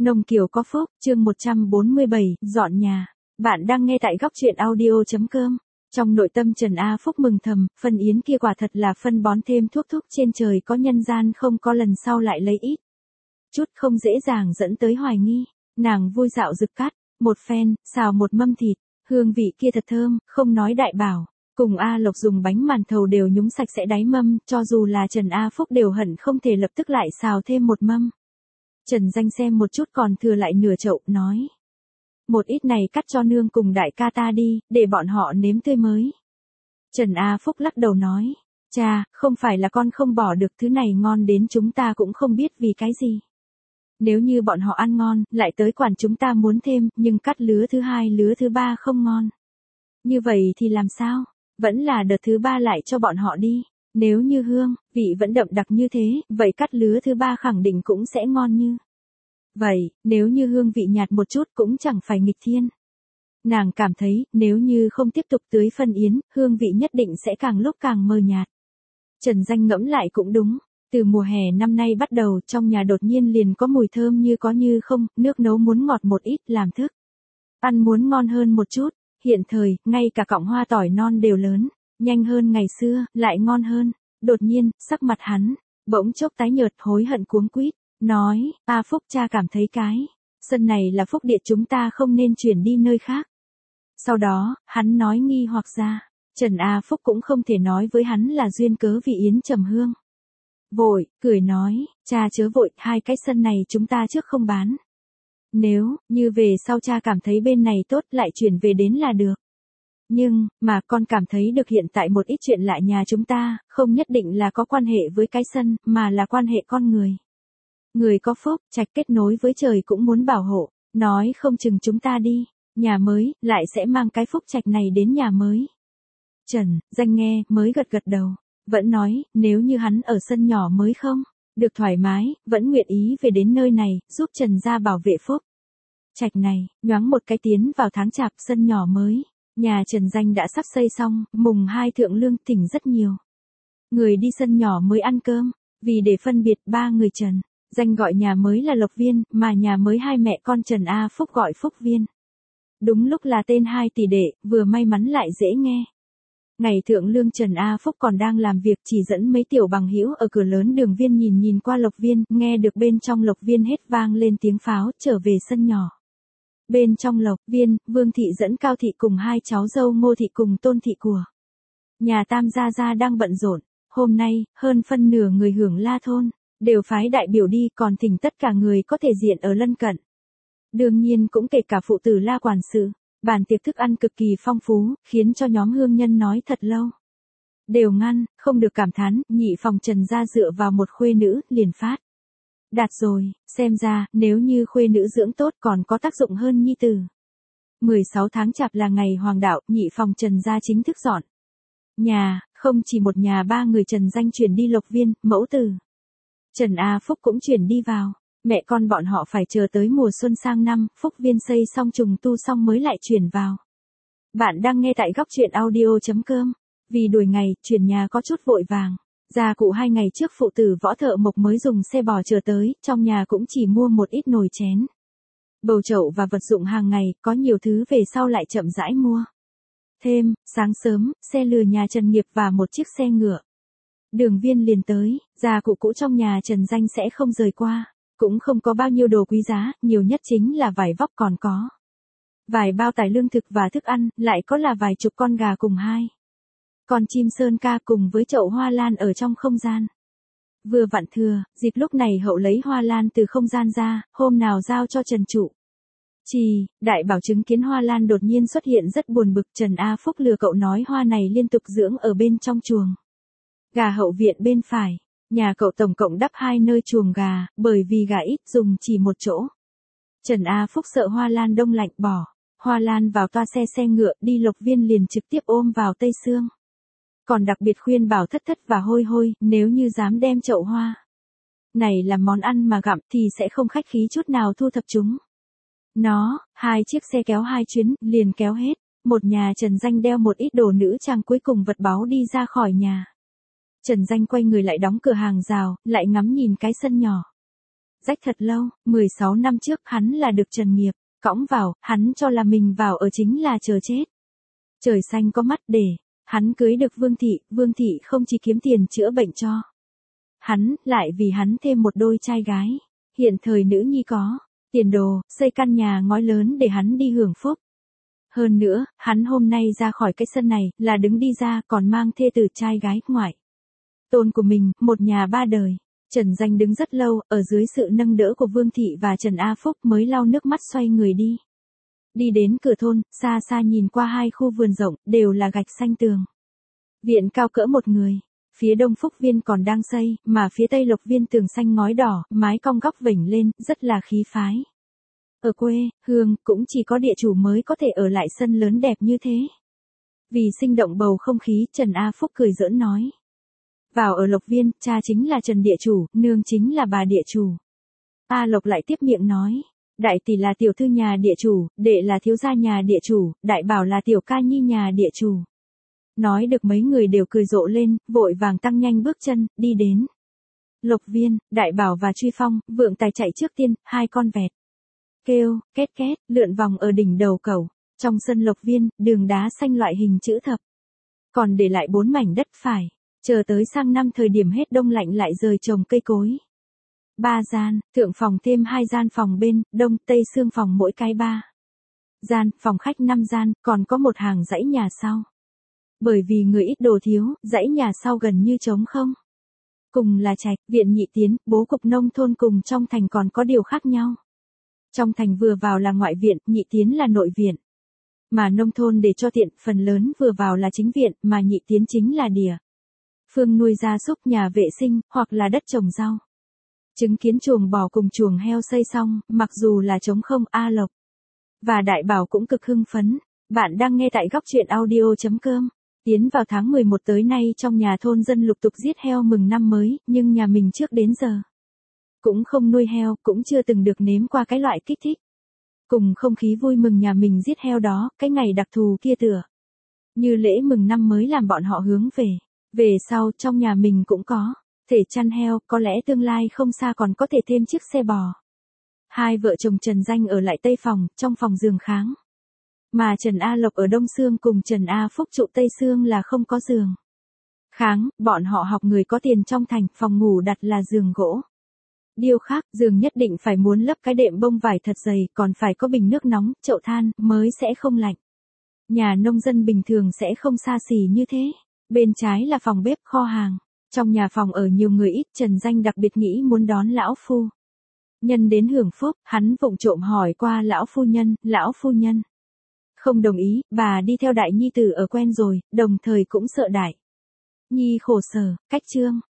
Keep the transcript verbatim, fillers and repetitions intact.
Nông Kiều có phúc, chương một trăm bốn mươi bảy, dọn nhà. Bạn đang nghe tại góc truyện audio.com. Trong nội tâm Trần A Phúc mừng thầm, phân yến kia quả thật là phân bón thêm thuốc thúc trên trời có nhân gian không có lần sau lại lấy ít. Chút không dễ dàng dẫn tới hoài nghi. Nàng vui dạo rực cắt, một phen, xào một mâm thịt, hương vị kia thật thơm, không nói đại bảo. Cùng A Lộc dùng bánh màn thầu đều nhúng sạch sẽ đáy mâm, cho dù là Trần A Phúc đều hận không thể lập tức lại xào thêm một mâm. Trần Danh xem một chút còn thừa lại nửa chậu, nói. Một ít này cắt cho nương cùng đại ca ta đi, để bọn họ nếm tươi mới. Trần A Phúc lắc đầu nói. Cha, không phải là con không bỏ được thứ này ngon đến chúng ta cũng không biết vì cái gì. Nếu như bọn họ ăn ngon, lại tới quản chúng ta muốn thêm, nhưng cắt lứa thứ hai lứa thứ ba không ngon. Như vậy thì làm sao? Vẫn là đợt thứ ba lại cho bọn họ đi. Nếu như hương, vị vẫn đậm đặc như thế, vậy cắt lứa thứ ba khẳng định cũng sẽ ngon như. Vậy, nếu như hương vị nhạt một chút cũng chẳng phải nghịch thiên. Nàng cảm thấy, nếu như không tiếp tục tưới phân yến, hương vị nhất định sẽ càng lúc càng mờ nhạt. Trần Danh ngẫm lại cũng đúng. Từ mùa hè năm nay bắt đầu, trong nhà đột nhiên liền có mùi thơm như có như không, nước nấu muốn ngọt một ít, làm thức ăn muốn ngon hơn một chút. Hiện thời, ngay cả cọng hoa tỏi non đều lớn, nhanh hơn ngày xưa, lại ngon hơn. Đột nhiên, sắc mặt hắn, bỗng chốc tái nhợt hối hận cuống quýt, nói, A Phúc cha cảm thấy cái, sân này là phúc địa chúng ta không nên chuyển đi nơi khác. Sau đó, hắn nói nghi hoặc ra, Trần A Phúc cũng không thể nói với hắn là duyên cớ vì yến trầm hương. Vội, cười nói, cha chớ vội, hai cái sân này chúng ta trước không bán. Nếu, như về sau cha cảm thấy bên này tốt lại chuyển về đến là được. Nhưng, mà con cảm thấy được hiện tại một ít chuyện lại nhà chúng ta, không nhất định là có quan hệ với cái sân, mà là quan hệ con người. Người có phúc, trạch kết nối với trời cũng muốn bảo hộ, nói không chừng chúng ta đi, nhà mới, lại sẽ mang cái phúc trạch này đến nhà mới. Trần, Danh nghe, mới gật gật đầu, vẫn nói, nếu như hắn ở sân nhỏ mới không, được thoải mái, vẫn nguyện ý về đến nơi này, giúp Trần gia bảo vệ phúc trạch này, nhoáng một cái tiến vào tháng chạp sân nhỏ mới. Nhà Trần Danh đã sắp xây xong, mùng hai thượng lương thỉnh rất nhiều người đi sân nhỏ mới ăn cơm, vì để phân biệt ba người Trần Danh gọi nhà mới là Lộc Viên, mà nhà mới hai mẹ con Trần A Phúc gọi Phúc Viên. Đúng lúc là tên hai tỷ đệ, vừa may mắn lại dễ nghe. Ngày thượng lương Trần A Phúc còn đang làm việc chỉ dẫn mấy tiểu bằng hữu ở cửa lớn đường Viên nhìn nhìn qua Lộc Viên, nghe được bên trong Lộc Viên hết vang lên tiếng pháo, trở về sân nhỏ. Bên trong Lộc Viên, Vương Thị dẫn Cao Thị cùng hai cháu dâu Ngô Thị cùng Tôn Thị của nhà Tam Gia Gia đang bận rộn. Hôm nay, hơn phân nửa người hưởng La thôn đều phái đại biểu đi, còn thỉnh tất cả người có thể diện ở lân cận. Đương nhiên cũng kể cả phụ tử La quản sự. Bàn tiệc thức ăn cực kỳ phong phú, khiến cho nhóm hương nhân nói thật lâu. Đều ngăn, không được cảm thán, nhị phòng Trần gia dựa vào một khuê nữ, liền phát đạt rồi, xem ra, nếu như khuê nữ dưỡng tốt còn có tác dụng hơn nhi tử. mười sáu tháng chạp là ngày hoàng đạo, nhị phòng Trần gia chính thức dọn nhà, không chỉ một nhà ba người Trần Danh chuyển đi Lộc Viên, mẫu tử Trần A Phúc cũng chuyển đi vào. Mẹ con bọn họ phải chờ tới mùa xuân sang năm, Phúc Viên xây xong trùng tu xong mới lại chuyển vào. Bạn đang nghe tại góc truyện audio.com. Vì đuổi ngày, chuyển nhà có chút vội vàng. Gia cụ hai ngày trước phụ tử Võ Thợ Mộc mới dùng xe bò chờ tới, trong nhà cũng chỉ mua một ít nồi chén, bầu chậu và vật dụng hàng ngày, có nhiều thứ về sau lại chậm rãi mua. Thêm, sáng sớm, xe lừa nhà Trần Nghiệp và một chiếc xe ngựa đường Viên liền tới, gia cụ cũ trong nhà Trần Danh sẽ không rời qua. Cũng không có bao nhiêu đồ quý giá, nhiều nhất chính là vải vóc còn có vài bao tải lương thực và thức ăn, lại có là vài chục con gà cùng hai con chim sơn ca cùng với chậu hoa lan ở trong không gian. Vừa vặn thừa, dịp lúc này hậu lấy hoa lan từ không gian ra, hôm nào giao cho Trần Trụ Trì, đại bảo chứng kiến hoa lan đột nhiên xuất hiện rất buồn bực. Trần A Phúc lừa cậu nói hoa này liên tục dưỡng ở bên trong chuồng gà hậu viện bên phải. Nhà cậu tổng cộng đắp hai nơi chuồng gà, bởi vì gà ít dùng chỉ một chỗ. Trần A Phúc sợ hoa lan đông lạnh bỏ hoa lan vào toa xe xe ngựa đi Lộc Viên liền trực tiếp ôm vào Tây Sương. Còn đặc biệt khuyên bảo Thất Thất và Hôi Hôi, nếu như dám đem chậu hoa này làm món ăn mà gặm thì sẽ không khách khí chút nào thu thập chúng. Nó, hai chiếc xe kéo hai chuyến, liền kéo hết. Một nhà Trần Danh đeo một ít đồ nữ trang cuối cùng vật báu đi ra khỏi nhà. Trần Danh quay người lại đóng cửa hàng rào, lại ngắm nhìn cái sân nhỏ. rách thật lâu, mười sáu năm trước hắn là được Trần Nghiệp cõng vào, hắn cho là mình vào ở chính là chờ chết. Trời xanh có mắt để, hắn cưới được Vương Thị, Vương Thị không chỉ kiếm tiền chữa bệnh cho hắn, lại vì hắn thêm một đôi trai gái. Hiện thời nữ nhi có tiền đồ, xây căn nhà ngói lớn để hắn đi hưởng phúc. Hơn nữa, hắn hôm nay ra khỏi cái sân này, là đứng đi ra còn mang thê tử trai gái, ngoại tôn của mình, một nhà ba đời. Trần Danh đứng rất lâu, ở dưới sự nâng đỡ của Vương Thị và Trần A Phúc mới lau nước mắt xoay người đi. Đi đến cửa thôn, xa xa nhìn qua hai khu vườn rộng, đều là gạch xanh tường. Viện cao cỡ một người. Phía đông Phúc Viên còn đang xây, mà phía tây Lộc Viên tường xanh ngói đỏ, mái cong góc vểnh lên, rất là khí phái. Ở quê, hương, cũng chỉ có địa chủ mới có thể ở lại sân lớn đẹp như thế. Vì sinh động bầu không khí, Trần A Phúc cười giỡn nói. Vào ở Lộc Viên, cha chính là Trần địa chủ, nương chính là bà địa chủ. A Lộc lại tiếp miệng nói. Đại tỷ là tiểu thư nhà địa chủ, đệ là thiếu gia nhà địa chủ, đại bảo là tiểu ca nhi nhà địa chủ. Nói được mấy người đều cười rộ lên, vội vàng tăng nhanh bước chân, đi đến Lộc Viên. Đại bảo và Truy Phong, Vượng Tài chạy trước tiên, hai con vẹt kêu, két két, lượn vòng ở đỉnh đầu cầu. Trong sân Lộc Viên, đường đá xanh loại hình chữ thập. Còn để lại bốn mảnh đất phải. Chờ tới sang năm thời điểm hết đông lạnh lại rời trồng cây cối. Ba gian, thượng phòng thêm hai gian phòng bên, đông, tây xương phòng mỗi cái ba gian, phòng khách năm gian, còn có một hàng dãy nhà sau. Bởi vì người ít đồ thiếu, dãy nhà sau gần như trống không. Cùng là trạch, viện nhị tiến, bố cục nông thôn cùng trong thành còn có điều khác nhau. Trong thành vừa vào là ngoại viện, nhị tiến là nội viện. Mà nông thôn để cho tiện, phần lớn vừa vào là chính viện, mà nhị tiến chính là địa phương nuôi gia súc, nhà vệ sinh, hoặc là đất trồng rau. Chứng kiến chuồng bò cùng chuồng heo xây xong, mặc dù là trống không, A Lộc và Đại Bảo cũng cực hưng phấn. Bạn đang nghe tại góc truyện audio chấm com. Tiến vào tháng mười một tới nay trong nhà thôn dân lục tục giết heo mừng năm mới, nhưng nhà mình trước đến giờ cũng không nuôi heo, cũng chưa từng được nếm qua cái loại kích thích. Cùng không khí vui mừng nhà mình giết heo đó, cái ngày đặc thù kia tựa như lễ mừng năm mới làm bọn họ hướng về. Về sau trong nhà mình cũng có thể chăn heo, có lẽ tương lai không xa còn có thể thêm chiếc xe bò. Hai vợ chồng Trần Danh ở lại tây phòng, trong phòng giường kháng. Mà Trần A Lộc ở đông xương cùng Trần A Phúc trụ tây xương là không có giường kháng, bọn họ học người có tiền trong thành, phòng ngủ đặt là giường gỗ. Điều khác, giường nhất định phải muốn lấp cái đệm bông vải thật dày, còn phải có bình nước nóng, chậu than, mới sẽ không lạnh. Nhà nông dân bình thường sẽ không xa xỉ như thế. Bên trái là phòng bếp, kho hàng. Trong nhà phòng ở nhiều người ít, Trần Danh đặc biệt nghĩ muốn đón lão phu nhân đến hưởng phúc, hắn vụng trộm hỏi qua lão phu nhân, lão phu nhân không đồng ý, bà đi theo đại nhi tử ở quen rồi, đồng thời cũng sợ đại nhi khổ sở, cách trương